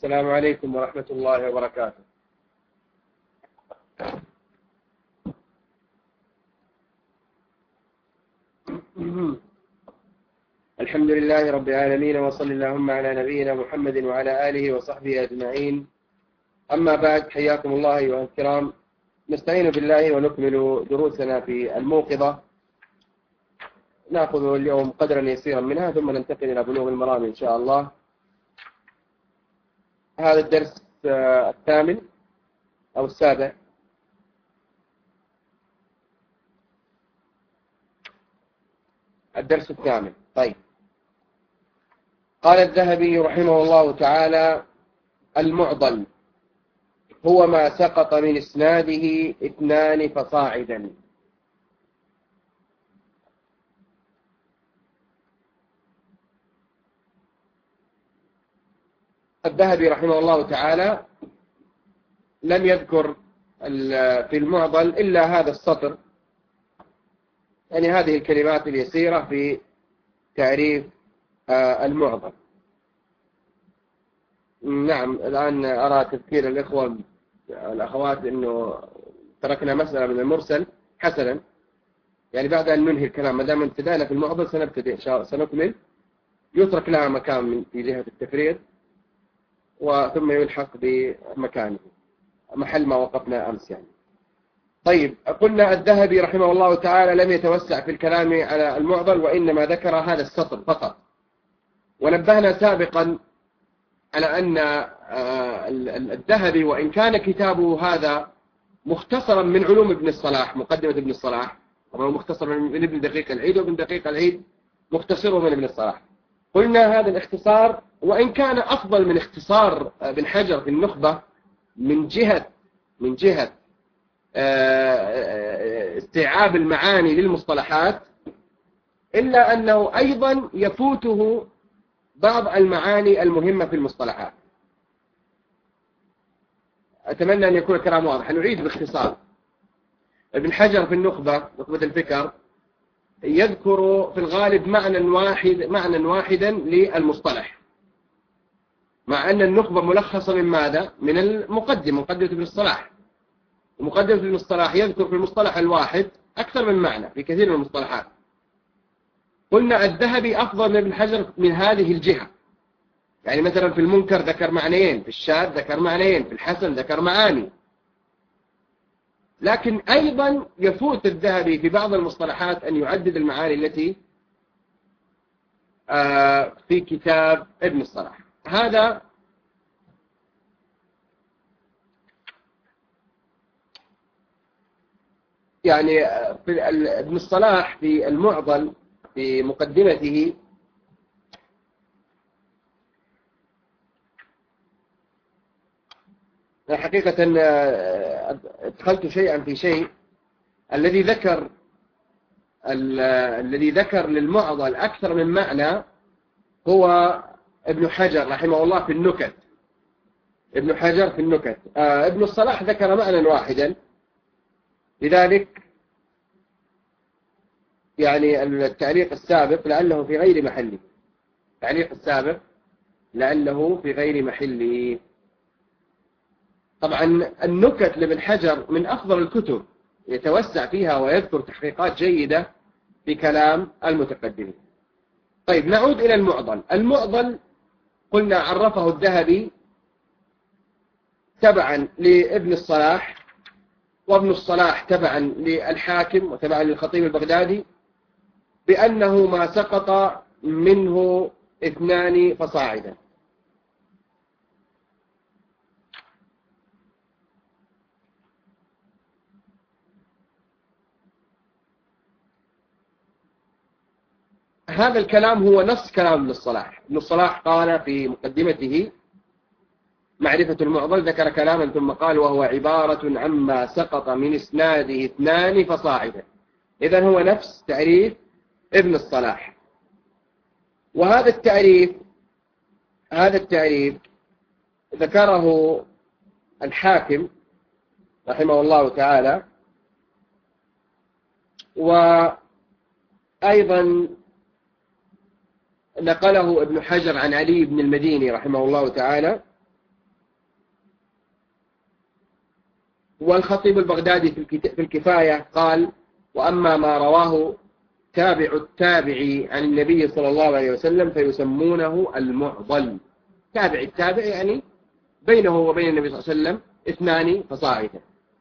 السلام عليكم ورحمة الله وبركاته. الحمد لله رب العالمين، وصل اللهم على نبينا محمد وعلى آله وصحبه أجمعين. أما بعد، حياكم الله أيها الكرام. نستعين بالله ونكمل دروسنا في الموقظة. نأخذ اليوم قدرا يسيرا منها ثم ننتقل إلى بلوغ المرام إن شاء الله. هذا الدرس الثامن أو السابع. الدرس الثامن. طيب، قال الذهبي رحمه الله تعالى: المعضل هو ما سقط من إسناده 2 فصاعدا. الذهبي رحمه الله تعالى لم يذكر في المعضل إلا هذا السطر، يعني هذه الكلمات اليسيرة في تعريف المعضل. نعم، الآن أرى تذكير الإخوة الأخوات أنه تركنا مسألة من المرسل. حسنا، يعني بعد أن ننهي الكلام، ما دام ابتدأنا في المعضل سنكمل. يترك لها مكان في جهة التفريغ وثم يلحق بمكانه محل ما وقفنا أمس يعني. طيب، قلنا الذهبي رحمه الله تعالى لم يتوسع في الكلام على المعضل، وإنما ذكر هذا السطر فقط. ونبهنا سابقا على أن الذهبي وإن كان كتابه هذا مختصرا من علوم ابن الصلاح، مقدمة ابن الصلاح، طبعا مختصر من ابن دقيق العيد، وابن دقيق العيد مختصره من ابن الصلاح. قلنا هذا الاختصار وإن كان أفضل من اختصار ابن حجر في النخبة من جهة استيعاب المعاني للمصطلحات، إلا أنه أيضا يفوته بعض المعاني المهمة في المصطلحات. أتمنى أن يكون الكلام واضح. نعيد باختصار. ابن حجر في نخبة الفكر يذكر في الغالب معنى واحدا للمصطلح، مع أن النخبة ملخصة من ماذا؟ من مقدمة ابن الصلاح. ومقدمة ابن الصلاح يذكر في المصطلح الواحد أكثر من معنى في كثير من المصطلحات. قلنا الذهبي أفضل من ابن حجر من هذه الجهة، يعني مثلا في المنكر ذكر معنيين، في الشاذ ذكر معنيين، في الحسن ذكر معاني. لكن أيضا يفوت الذهبي في بعض المصطلحات أن يعدد المعاني التي في كتاب ابن الصلاح. هذا يعني في ابن الصلاح في المعضل في مقدمته حقيقة ادخلت شيئا في شيء. الذي ذكر للمعضل أكثر من معنى هو ابن حجر رحمه الله في النكت. ابن حجر في النكت. ابن الصلاح ذكر معنى واحدا، لذلك يعني التعليق السابق لعله في غير محله. طبعا النكت لابن حجر من أفضل الكتب، يتوسع فيها ويذكر تحقيقات جيدة في كلام المتقدمين. طيب، نعود إلى المعضل. المعضل قلنا عرفه الذهبي تبعا لابن الصلاح، وابن الصلاح تبعا للحاكم وتبعا للخطيب البغدادي، بأنه ما سقط منه 2 فصاعدا. هذا الكلام هو نص كلام ابن الصلاح. ابن الصلاح قال في مقدمته معرفة المعضل، ذكر كلاما ثم قال: وهو عبارة عما سقط من إسناده 2 فصاعدا. إذن هو نفس تعريف ابن الصلاح. وهذا التعريف ذكره الحاكم رحمه الله تعالى، وأيضا نقله ابن حجر عن علي بن المديني رحمه الله تعالى، والخطيب البغدادي في الكفاية قال: وأما ما رواه تابع التابعي عن النبي صلى الله عليه وسلم فيسمونه المعضل. تابع التابع يعني بينه وبين النبي صلى الله عليه وسلم 2 فصاعدا.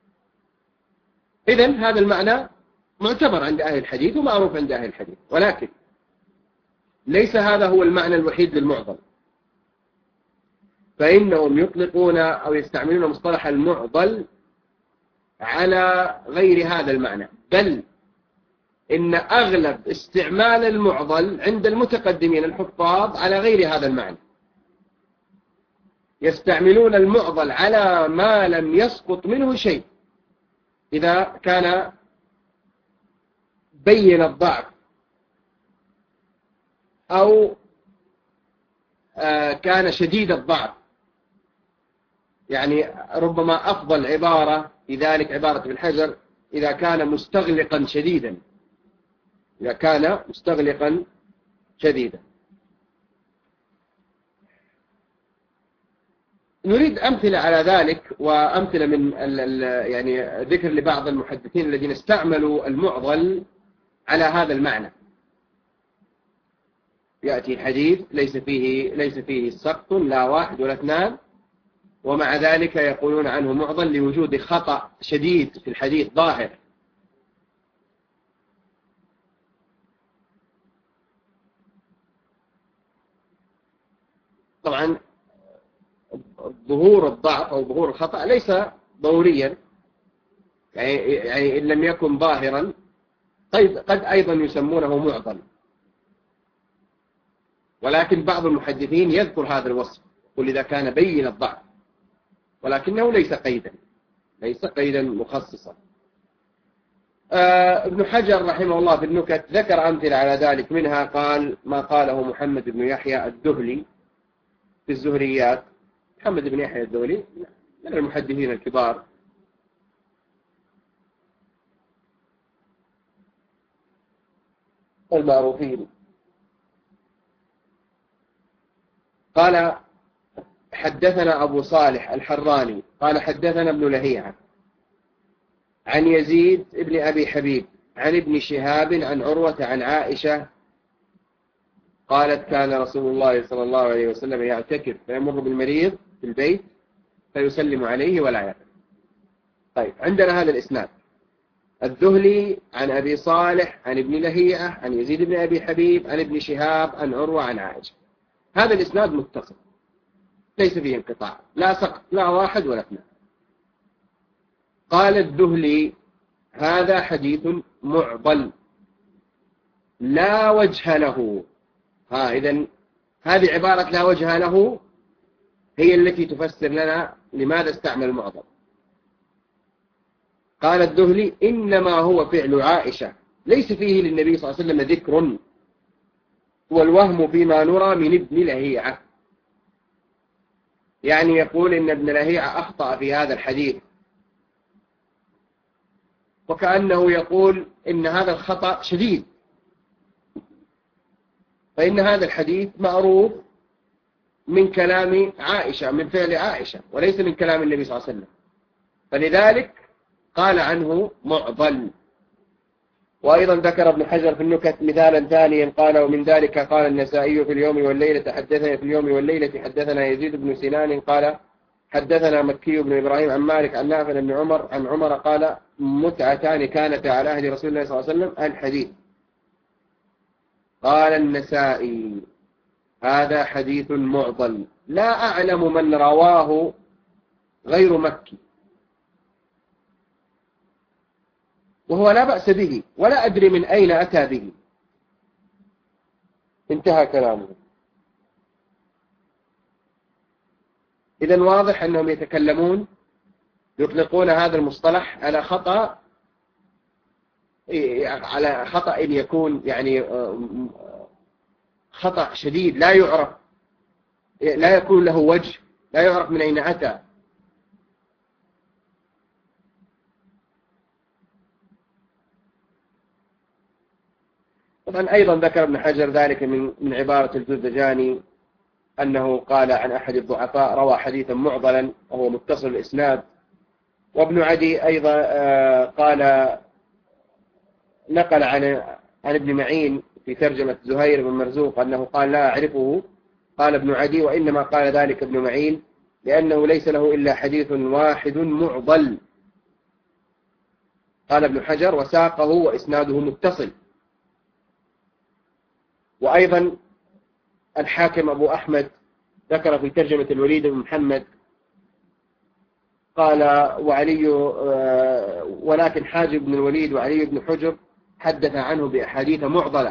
إذن هذا المعنى معتبر عند أهل الحديث ومعروف عند أهل الحديث، ولكن ليس هذا هو المعنى الوحيد للمعضل، فإنهم يطلقون أو يستعملون مصطلح المعضل على غير هذا المعنى، بل إن أغلب استعمال المعضل عند المتقدمين الحفاظ على غير هذا المعنى. يستعملون المعضل على ما لم يسقط منه شيء، إذا كان بين الضعف أو كان شديد الضعف. يعني ربما أفضل عبارة لذلك عبارة ابن حجر: إذا كان مستغلقا شديدا. إذا كان مستغلقا شديدا. نريد أمثلة على ذلك، وأمثلة من يعني ذكر لبعض المحدثين الذين استعملوا المعضل على هذا المعنى. يأتي الحديث ليس فيه سقط لا 1 ولا 2، ومع ذلك يقولون عنه معضل لوجود خطأ شديد في الحديث ظاهر. طبعا ظهور الضعف أو ظهور الخطأ ليس ضروريا، يعني إن لم يكن ظاهرا قد أيضا يسمونه معضل، ولكن بعض المحدثين يذكر هذا الوصف، يقول إذا كان بين الضعف، ولكنه ليس قيدا مخصصا. ابن حجر رحمه الله في النكت ذكر أمثلة على ذلك، منها قال ما قاله محمد بن يحيى الدهلي في الزهريات. محمد بن يحيى الدهلي من المحدثين الكبار، المعروفين. قال حدثنا أبو صالح الحراني قال حدثنا ابن لهيعة عن يزيد ابن أبي حبيب عن ابن شهاب عن عروة عن عائشة قالت: كان رسول الله صلى الله عليه وسلم يعتكف فيمر بالمريض في البيت فيسلم عليه ولا يعرف. طيب، عندنا هذا الإسناد: الذهلي عن أبي صالح عن ابن لهيعة عن يزيد بن أبي حبيب عن ابن شهاب عن عروة عن عائشة. هذا الإسناد متصل ليس فيه انقطاع، لا سقط لا 1 ولا 2. قال الذهلي: هذا حديث معضل لا وجه له. إذن هذه عبارة لا وجه له هي التي تفسر لنا لماذا استعمل المعضل. قال الذهلي: إنما هو فعل عائشة، ليس فيه للنبي صلى الله عليه وسلم ذكر، والوهم فيما نرى من ابن لهيعة. يعني يقول إن ابن لهيعة أخطأ في هذا الحديث، وكأنه يقول إن هذا الخطأ شديد، فإن هذا الحديث معروف من كلام عائشة، من فعل عائشة، وليس من كلام النبي صلى الله عليه وسلم، فلذلك قال عنه معضل. وأيضا ذكر ابن حجر في النكت مثالا ثانيا قال: ومن ذلك قال النسائي في اليوم والليلة حدثنا في اليوم والليلة حدثنا يزيد بن سنان قال حدثنا مكي بن إبراهيم عن مالك عن نافع بن عمر عن عمر قال: متعتان كانتا على عهد رسول الله صلى الله عليه وسلم الحديث. قال النسائي: هذا حديث معضل لا أعلم من رواه غير مكي، وهو لا بأس به ولا أدري من أين أتى به. انتهى كلامه. إذن واضح أنهم يطلقون هذا المصطلح على خطأ يكون يعني خطأ شديد لا يعرف، لا يكون له وجه، لا يعرف من أين أتى. طبعا أيضا ذكر ابن حجر ذلك من عبارة الجوزجاني أنه قال عن أحد الضعفاء روى حديثا معضلا وهو متصل الإسناد، وابن عدي أيضا قال نقل عن ابن معين في ترجمة زهير بن مرزوق أنه قال لا أعرفه. قال ابن عدي وإنما قال ذلك ابن معين لأنه ليس له إلا حديث واحد معضل. قال ابن حجر وساقه وإسناده متصل. وأيضا الحاكم أبو أحمد ذكر في ترجمة الوليد بن محمد قال وعلي ولكن حاجب بن الوليد وعلي بن حجر حدث عنه بأحاديث معضلة.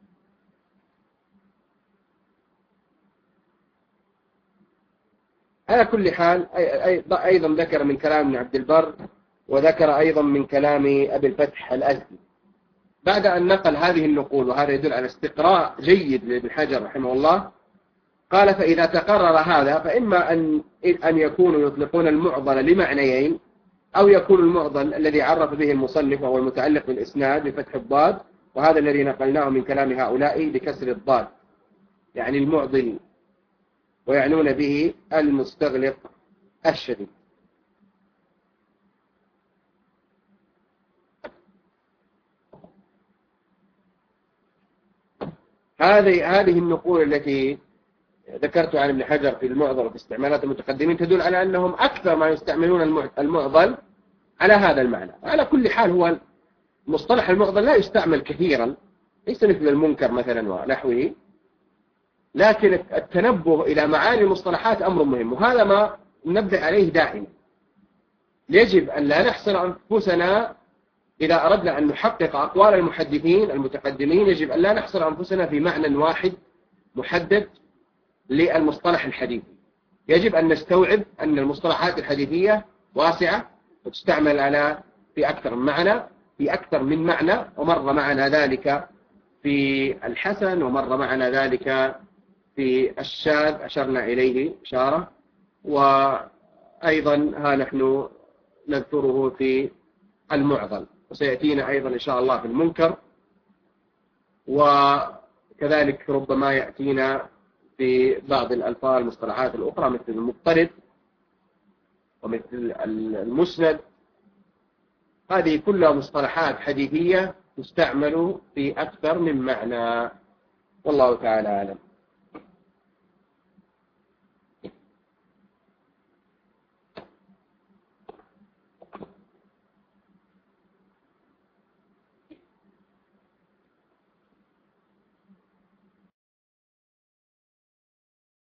على كل حال أيضا ذكر من كلام ابن عبد البر وذكر أيضا من كلام أبي الفتح الأزدي بعد أن نقل هذه النقول، وهذا يدل على استقراء جيد لابن حجر رحمه الله. قال فإذا تقرر هذا فإما أن يكونوا يطلقون المعضل لمعنيين، أو يكون المعضل الذي عرف به المصنف وهو المتعلق بالإسناد بفتح الضاد، وهذا الذي نقلناه من كلام هؤلاء بكسر الضاد، يعني المعضل، ويعنون به المستغلق الشديد. هذه النقول التي ذكرت عن ابن حجر في المعضل وفي استعمالات المتقدمين تدل على أنهم أكثر ما يستعملون المعضل على هذا المعنى. على كل حال هو مصطلح المعضل لا يستعمل كثيرا، ليس مثل المنكر مثلا ونحوه، لكن التنبه إلى معاني المصطلحات أمر مهم، وهذا ما ننبه عليه دائما. يجب أن لا نحصر أنفسنا إذا أردنا أن نحقق أقوال المحدثين المتقدمين، يجب أن لا نحصر أنفسنا في معنى واحد محدد للمصطلح الحديثي. يجب أن نستوعب أن المصطلحات الحديثية واسعة وتستعمل في أكثر من معنى، ومر معنا ذلك في الحسن، ومر معنا ذلك في الشاذ أشرنا إليه إشارة، وأيضا ها نحن نذكره في المعضل، وسيأتينا أيضا إن شاء الله في المنكر، وكذلك ربما يأتينا في بعض الألفاظ المصطلحات الأخرى مثل المضطرد ومثل المسند. هذه كلها مصطلحات حديثية تستعمل في أكثر من معنى، والله تعالى أعلم.